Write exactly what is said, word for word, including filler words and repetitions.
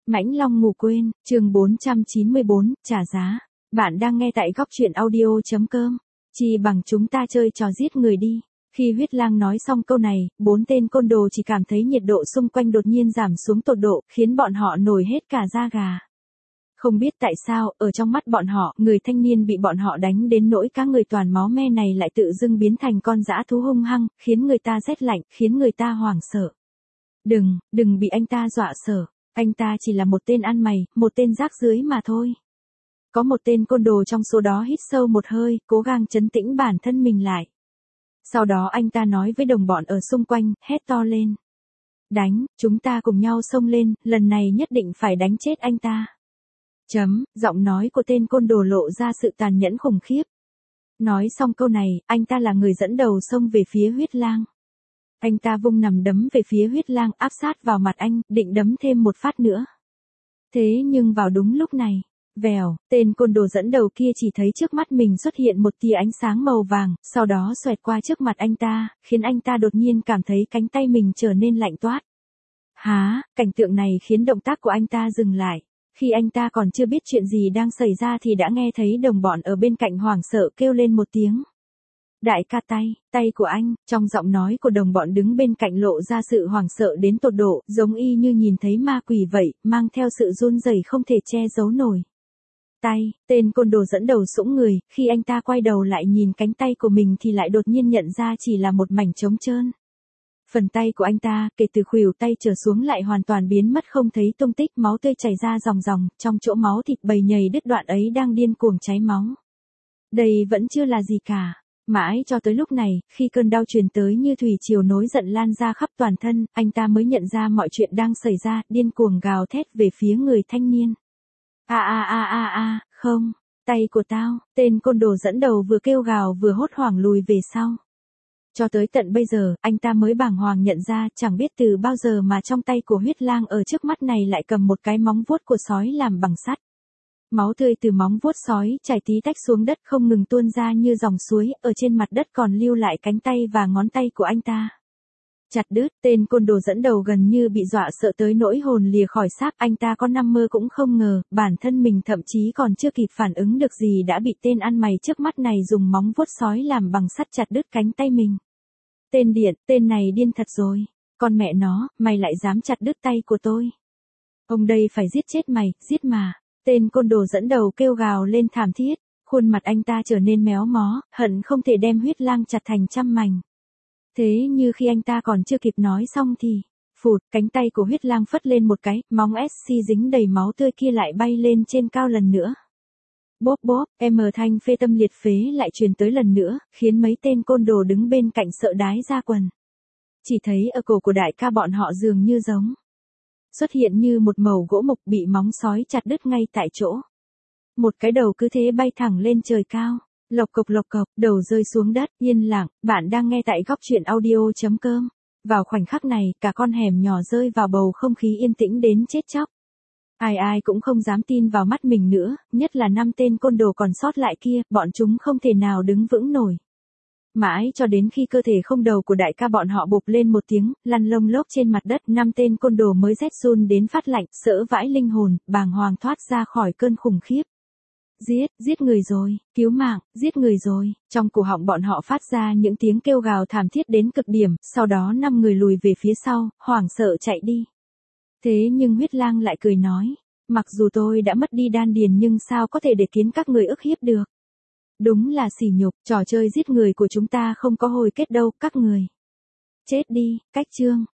Mãnh Long ngủ quên, chương bốn trăm chín mươi bốn, trả giá. Bạn đang nghe tại góc truyện audio.com. Chi bằng chúng ta chơi trò giết người đi. Khi huyết lang nói xong câu này, bốn tên côn đồ chỉ cảm thấy nhiệt độ xung quanh đột nhiên giảm xuống tột độ, khiến bọn họ nổi hết cả da gà. Không biết tại sao, ở trong mắt bọn họ, người thanh niên bị bọn họ đánh đến nỗi các người toàn máu me này lại tự dưng biến thành con dã thú hung hăng, khiến người ta rét lạnh, khiến người ta hoảng sợ. Đừng, đừng bị anh ta dọa sợ. Anh ta chỉ là một tên ăn mày, một tên rác rưởi mà thôi. Có một tên côn đồ trong số đó hít sâu một hơi, cố gắng trấn tĩnh bản thân mình lại. Sau đó anh ta nói với đồng bọn ở xung quanh, hét to lên. Đánh, chúng ta cùng nhau xông lên, lần này nhất định phải đánh chết anh ta. Chấm, giọng nói của tên côn đồ lộ ra sự tàn nhẫn khủng khiếp. Nói xong câu này, anh ta là người dẫn đầu xông về phía huyết lang. Anh ta vung nằm đấm về phía huyết lang áp sát vào mặt anh, định đấm thêm một phát nữa. Thế nhưng vào đúng lúc này, vèo, tên côn đồ dẫn đầu kia chỉ thấy trước mắt mình xuất hiện một tia ánh sáng màu vàng, sau đó xoẹt qua trước mặt anh ta, khiến anh ta đột nhiên cảm thấy cánh tay mình trở nên lạnh toát. Há, cảnh tượng này khiến động tác của anh ta dừng lại. Khi anh ta còn chưa biết chuyện gì đang xảy ra thì đã nghe thấy đồng bọn ở bên cạnh hoảng sợ kêu lên một tiếng. Đại ca tay, tay của anh, trong giọng nói của đồng bọn đứng bên cạnh lộ ra sự hoảng sợ đến tột độ, giống y như nhìn thấy ma quỷ vậy, mang theo sự run rẩy không thể che giấu nổi. Tay, tên côn đồ dẫn đầu sũng người, khi anh ta quay đầu lại nhìn cánh tay của mình thì lại đột nhiên nhận ra chỉ là một mảnh trống trơn. Phần tay của anh ta, kể từ khuỷu tay trở xuống lại hoàn toàn biến mất không thấy tung tích, máu tươi chảy ra ròng ròng, trong chỗ máu thịt bầy nhầy đứt đoạn ấy đang điên cuồng cháy máu. Đây vẫn chưa là gì cả. Mãi cho tới lúc này, khi cơn đau truyền tới như thủy triều nối giận lan ra khắp toàn thân, anh ta mới nhận ra mọi chuyện đang xảy ra, điên cuồng gào thét về phía người thanh niên. A a a a a, không, tay của tao, tên côn đồ dẫn đầu vừa kêu gào vừa hốt hoảng lùi về sau. Cho tới tận bây giờ, anh ta mới bàng hoàng nhận ra chẳng biết từ bao giờ mà trong tay của huyết lang ở trước mắt này lại cầm một cái móng vuốt của sói làm bằng sắt. Máu tươi từ móng vuốt sói chảy tí tách xuống đất không ngừng tuôn ra như dòng suối, ở trên mặt đất còn lưu lại cánh tay và ngón tay của anh ta. Chặt đứt, tên côn đồ dẫn đầu gần như bị dọa sợ tới nỗi hồn lìa khỏi xác, anh ta có nằm mơ cũng không ngờ, bản thân mình thậm chí còn chưa kịp phản ứng được gì đã bị tên ăn mày trước mắt này dùng móng vuốt sói làm bằng sắt chặt đứt cánh tay mình. Tên điện, tên này điên thật rồi, con mẹ nó, mày lại dám chặt đứt tay của tôi. Ông đây phải giết chết mày, giết mà. Tên côn đồ dẫn đầu kêu gào lên thảm thiết, khuôn mặt anh ta trở nên méo mó, hận không thể đem huyết lang chặt thành trăm mảnh. Thế như khi anh ta còn chưa kịp nói xong thì, phụt, cánh tay của huyết lang phất lên một cái, móng ét xê dính đầy máu tươi kia lại bay lên trên cao lần nữa. Bốp bốp, em thanh phê tâm liệt phế lại truyền tới lần nữa, khiến mấy tên côn đồ đứng bên cạnh sợ đái ra quần. Chỉ thấy ở cổ của đại ca bọn họ dường như giống xuất hiện như một mẩu gỗ mục bị móng sói chặt đứt ngay tại chỗ. Một cái đầu cứ thế bay thẳng lên trời cao, lộc cộc lộc cộc, đầu rơi xuống đất, yên lặng. Bạn đang nghe tại góc truyện audio.com. Vào khoảnh khắc này, cả con hẻm nhỏ rơi vào bầu không khí yên tĩnh đến chết chóc. Ai ai cũng không dám tin vào mắt mình nữa, nhất là năm tên côn đồ còn sót lại kia, bọn chúng không thể nào đứng vững nổi. Mãi cho đến khi cơ thể không đầu của đại ca bọn họ bụp lên một tiếng, lăn lông lốc trên mặt đất, năm tên côn đồ mới rét run đến phát lạnh, sợ vãi linh hồn, bàng hoàng thoát ra khỏi cơn khủng khiếp. Giết, giết người rồi, cứu mạng, giết người rồi. Trong cổ họng bọn họ phát ra những tiếng kêu gào thảm thiết đến cực điểm, sau đó năm người lùi về phía sau, hoảng sợ chạy đi. Thế nhưng huyết lang lại cười nói, mặc dù tôi đã mất đi đan điền nhưng sao có thể để khiến các người ức hiếp được. Đúng là sỉ nhục, trò chơi giết người của chúng ta không có hồi kết đâu, các người. Chết đi, cách chương.